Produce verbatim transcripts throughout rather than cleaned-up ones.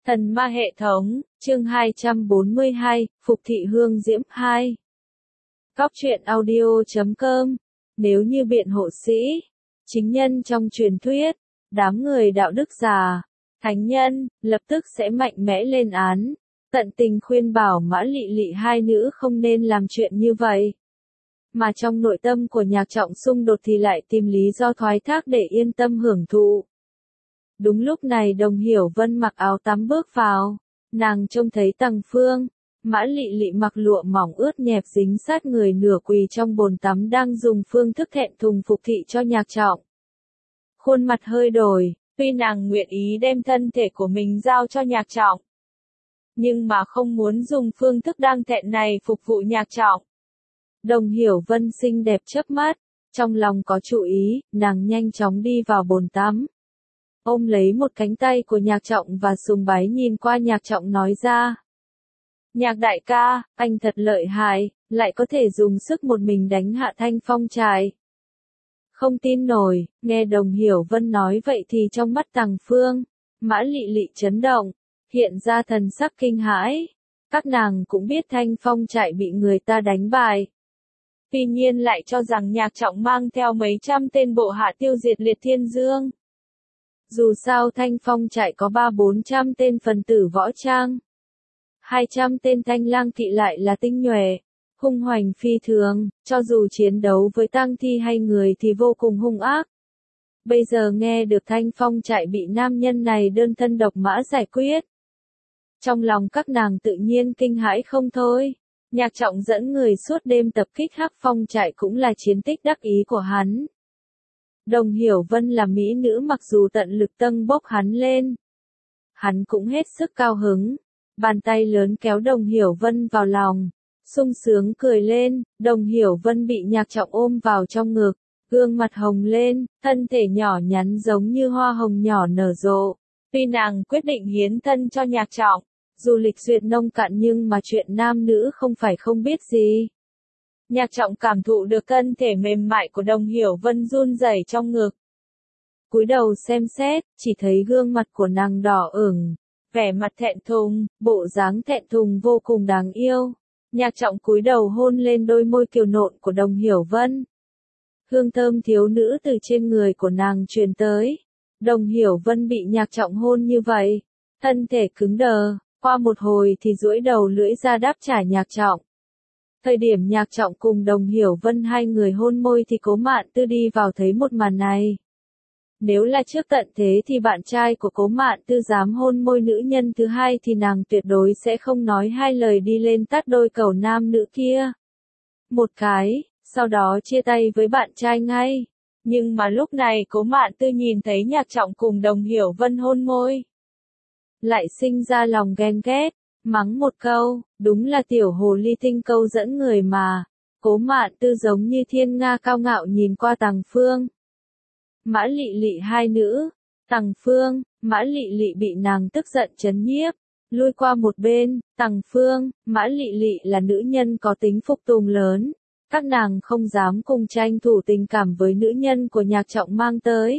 Thần ma hệ thống, chương hai trăm bốn mươi hai, Phục thị hương diễm hai. Cóc truyện audio chấm com. Nếu như biện hộ sĩ, chính nhân trong truyền thuyết, đám người đạo đức giả, thánh nhân, lập tức sẽ mạnh mẽ lên án, tận tình khuyên bảo Mã Lị Lị hai nữ không nên làm chuyện như vậy. Mà trong nội tâm của Nhạc Trọng xung đột thì lại tìm lý do thoái thác để yên tâm hưởng thụ. Đúng lúc này Đồng Hiểu Vân mặc áo tắm bước vào, nàng trông thấy Tằng Phương, Mã Lị Lị mặc lụa mỏng ướt nhẹp dính sát người nửa quỳ trong bồn tắm đang dùng phương thức thẹn thùng phục thị cho Nhạc Trọng. Khuôn mặt hơi đổi, tuy nàng nguyện ý đem thân thể của mình giao cho Nhạc Trọng, nhưng mà không muốn dùng phương thức đang thẹn này phục vụ Nhạc Trọng. Đồng Hiểu Vân xinh đẹp chớp mắt, trong lòng có chủ ý, nàng nhanh chóng đi vào bồn tắm. Ôm lấy một cánh tay của Nhạc Trọng và sùng bái nhìn qua Nhạc Trọng nói ra. Nhạc đại ca, anh thật lợi hại, lại có thể dùng sức một mình đánh hạ Thanh Phong trại. Không tin nổi, nghe Đồng Hiểu Vân nói vậy thì trong mắt Tằng Phương, Mã Lị Lị chấn động, hiện ra thần sắc kinh hãi. Các nàng cũng biết Thanh Phong trại bị người ta đánh bại. Tuy nhiên lại cho rằng Nhạc Trọng mang theo mấy trăm tên bộ hạ tiêu diệt Liệt Thiên Dương. Dù sao Thanh Phong trại có ba bốn trăm tên phần tử võ trang. Hai trăm tên thanh lang thị lại là tinh nhuệ, hung hoành phi thường, cho dù chiến đấu với tang thi hay người thì vô cùng hung ác. Bây giờ nghe được Thanh Phong trại bị nam nhân này đơn thân độc mã giải quyết. Trong lòng các nàng tự nhiên kinh hãi không thôi. Nhạc Trọng dẫn người suốt đêm tập kích Hắc Phong trại cũng là chiến tích đắc ý của hắn. Đồng Hiểu Vân là mỹ nữ mặc dù tận lực tâng bốc hắn lên. Hắn cũng hết sức cao hứng. Bàn tay lớn kéo Đồng Hiểu Vân vào lòng. Sung sướng cười lên, Đồng Hiểu Vân bị Nhạc Trọng ôm vào trong ngực. Gương mặt hồng lên, thân thể nhỏ nhắn giống như hoa hồng nhỏ nở rộ. Tuy nàng quyết định hiến thân cho Nhạc Trọng. Dù lịch duyệt nông cạn nhưng mà chuyện nam nữ không phải không biết gì. Nhạc Trọng cảm thụ được thân thể mềm mại của Đồng Hiểu Vân run rẩy trong ngực. Cúi đầu xem xét, chỉ thấy gương mặt của nàng đỏ ửng, vẻ mặt thẹn thùng, bộ dáng thẹn thùng vô cùng đáng yêu. Nhạc Trọng cúi đầu hôn lên đôi môi kiều nộn của Đồng Hiểu Vân. Hương thơm thiếu nữ từ trên người của nàng truyền tới. Đồng Hiểu Vân bị Nhạc Trọng hôn như vậy, thân thể cứng đờ, qua một hồi thì duỗi đầu lưỡi ra đáp trả Nhạc Trọng. Thời điểm Nhạc Trọng cùng Đồng Hiểu Vân hai người hôn môi thì Cố Mạn Tư đi vào thấy một màn này. Nếu là trước tận thế thì bạn trai của Cố Mạn Tư dám hôn môi nữ nhân thứ hai thì nàng tuyệt đối sẽ không nói hai lời đi lên tát đôi cầu nam nữ kia. Một cái, sau đó chia tay với bạn trai ngay. Nhưng mà lúc này Cố Mạn Tư nhìn thấy Nhạc Trọng cùng Đồng Hiểu Vân hôn môi, lại sinh ra lòng ghen ghét. Mắng một câu, đúng là tiểu hồ ly tinh câu dẫn người mà. Cố Mạn Tư giống như thiên nga cao ngạo nhìn qua Tằng Phương. Mã Lị Lị hai nữ, Tằng Phương, Mã Lị Lị bị nàng tức giận chấn nhiếp, lui qua một bên. Tằng Phương, Mã Lị Lị là nữ nhân có tính phục tùng lớn, các nàng không dám cùng tranh thủ tình cảm với nữ nhân của Nhạc Trọng mang tới.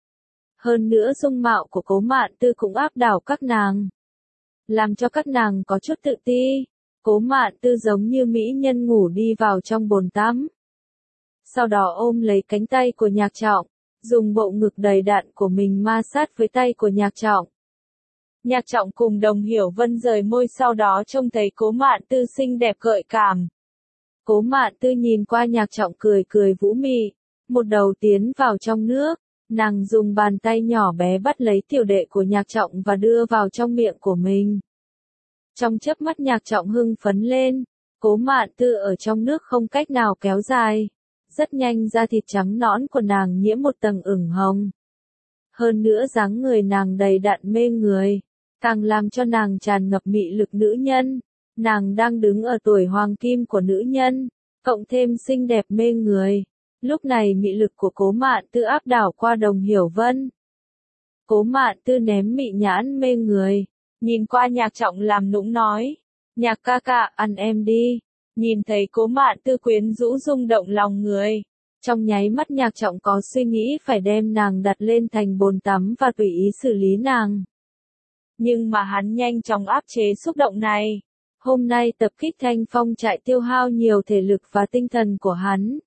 Hơn nữa dung mạo của Cố Mạn Tư cũng áp đảo các nàng, làm cho các nàng có chút tự ti. Cố Mạn Tư giống như mỹ nhân ngủ đi vào trong bồn tắm. Sau đó ôm lấy cánh tay của Nhạc Trọng, dùng bộ ngực đầy đặn của mình ma sát với tay của Nhạc Trọng. Nhạc Trọng cùng Đồng Hiểu Vân rời môi sau đó trông thấy Cố Mạn Tư xinh đẹp gợi cảm. Cố Mạn Tư nhìn qua Nhạc Trọng cười cười vũ mị, một đầu tiến vào trong nước. Nàng dùng bàn tay nhỏ bé bắt lấy tiểu đệ của Nhạc Trọng và đưa vào trong miệng của mình. Trong chớp mắt Nhạc Trọng hưng phấn lên, Cố Mạn Tư ở trong nước không cách nào kéo dài. Rất nhanh da thịt trắng nõn của nàng nhiễm một tầng ửng hồng. Hơn nữa dáng người nàng đầy đặn mê người, càng làm cho nàng tràn ngập mị lực nữ nhân. Nàng đang đứng ở tuổi hoàng kim của nữ nhân, cộng thêm xinh đẹp mê người. Lúc này mị lực của Cố Mạn Tư áp đảo qua Đồng Hiểu Vân. Cố Mạn Tư ném mị nhãn mê người, nhìn qua Nhạc Trọng làm nũng nói, Nhạc ca ca, ăn em đi. Nhìn thấy Cố Mạn Tư quyến rũ rung động lòng người, trong nháy mắt Nhạc Trọng có suy nghĩ phải đem nàng đặt lên thành bồn tắm và tùy ý xử lý nàng. Nhưng mà hắn nhanh chóng áp chế xúc động này. Hôm nay tập kích Thanh Phong trại tiêu hao nhiều thể lực và tinh thần của hắn.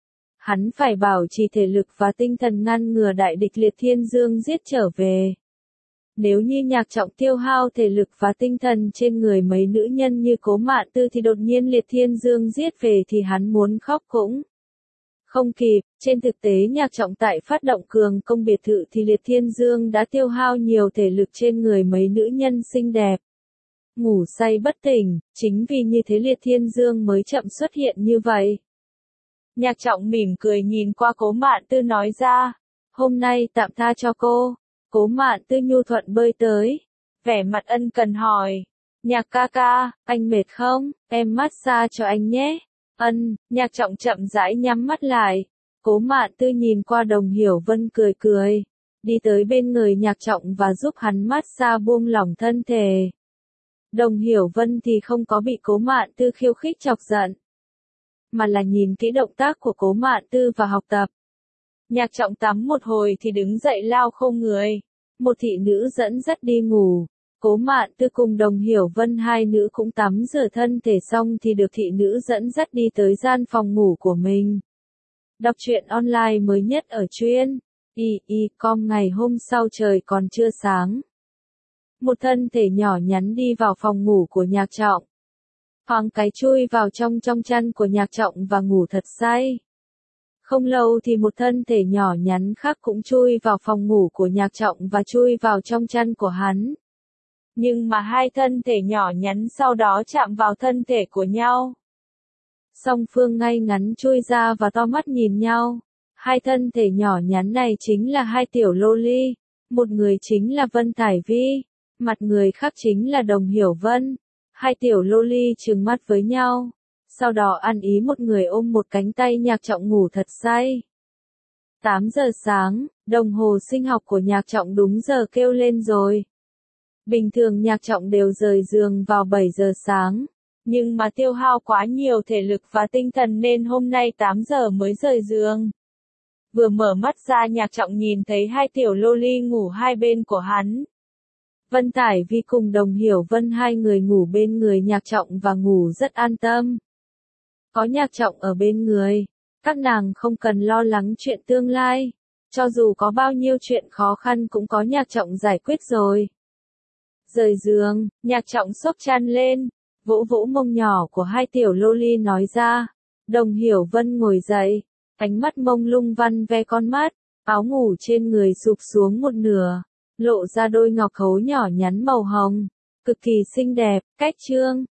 Hắn phải bảo trì thể lực và tinh thần ngăn ngừa đại địch Liệt Thiên Dương giết trở về. Nếu như Nhạc Trọng tiêu hao thể lực và tinh thần trên người mấy nữ nhân như Cố Mạn Tư thì đột nhiên Liệt Thiên Dương giết về thì hắn muốn khóc cũng không kịp. Trên thực tế Nhạc Trọng tại phát động cường công biệt thự thì Liệt Thiên Dương đã tiêu hao nhiều thể lực trên người mấy nữ nhân xinh đẹp. Ngủ say bất tỉnh, chính vì như thế Liệt Thiên Dương mới chậm xuất hiện như vậy. Nhạc Trọng mỉm cười nhìn qua Cố Mạn Tư nói ra, hôm nay tạm tha cho cô. Cố Mạn Tư nhu thuận bơi tới, vẻ mặt ân cần hỏi, Nhạc ca ca, anh mệt không, em massage cho anh nhé. Ân, Nhạc Trọng chậm rãi nhắm mắt lại. Cố Mạn Tư nhìn qua Đồng Hiểu Vân cười cười, đi tới bên người Nhạc Trọng và giúp hắn massage buông lỏng thân thể. Đồng Hiểu Vân thì không có bị Cố Mạn Tư khiêu khích chọc giận, mà là nhìn kỹ động tác của Cố Mạn Tư và học tập. Nhạc Trọng tắm một hồi thì đứng dậy lau khô người. Một thị nữ dẫn dắt đi ngủ. Cố Mạn Tư cùng Đồng Hiểu Vân hai nữ cũng tắm rửa thân thể xong thì được thị nữ dẫn dắt đi tới gian phòng ngủ của mình. Đọc truyện online mới nhất ở truyện i i com ngày hôm sau trời còn chưa sáng. Một thân thể nhỏ nhắn đi vào phòng ngủ của Nhạc Trọng. Thoáng cái chui vào trong trong chăn của Nhạc Trọng và ngủ thật say. Không lâu thì một thân thể nhỏ nhắn khác cũng chui vào phòng ngủ của Nhạc Trọng và chui vào trong chăn của hắn. Nhưng mà hai thân thể nhỏ nhắn sau đó chạm vào thân thể của nhau. Song phương ngay ngắn chui ra và to mắt nhìn nhau. Hai thân thể nhỏ nhắn này chính là hai tiểu loli. Một người chính là Vân Thải Vi, mặt người khác chính là Đồng Hiểu Vân. Hai tiểu loli trừng mắt với nhau. Sau đó ăn ý một người ôm một cánh tay Nhạc Trọng ngủ thật say. tám giờ sáng, đồng hồ sinh học của Nhạc Trọng đúng giờ kêu lên rồi. Bình thường Nhạc Trọng đều rời giường vào bảy giờ sáng. Nhưng mà tiêu hao quá nhiều thể lực và tinh thần nên hôm nay tám giờ mới rời giường. Vừa mở mắt ra Nhạc Trọng nhìn thấy hai tiểu loli ngủ hai bên của hắn. Vân Thải Vi cùng Đồng Hiểu Vân hai người ngủ bên người Nhạc Trọng và ngủ rất an tâm. Có Nhạc Trọng ở bên người, các nàng không cần lo lắng chuyện tương lai. Cho dù có bao nhiêu chuyện khó khăn cũng có Nhạc Trọng giải quyết rồi. Rời giường, Nhạc Trọng xốc chăn lên, vỗ vỗ mông nhỏ của hai tiểu loli nói ra. Đồng Hiểu Vân ngồi dậy, ánh mắt mông lung văn ve con mắt, áo ngủ trên người sụp xuống một nửa, lộ ra đôi ngọc khấu nhỏ nhắn màu hồng, cực kỳ xinh đẹp. Cách chương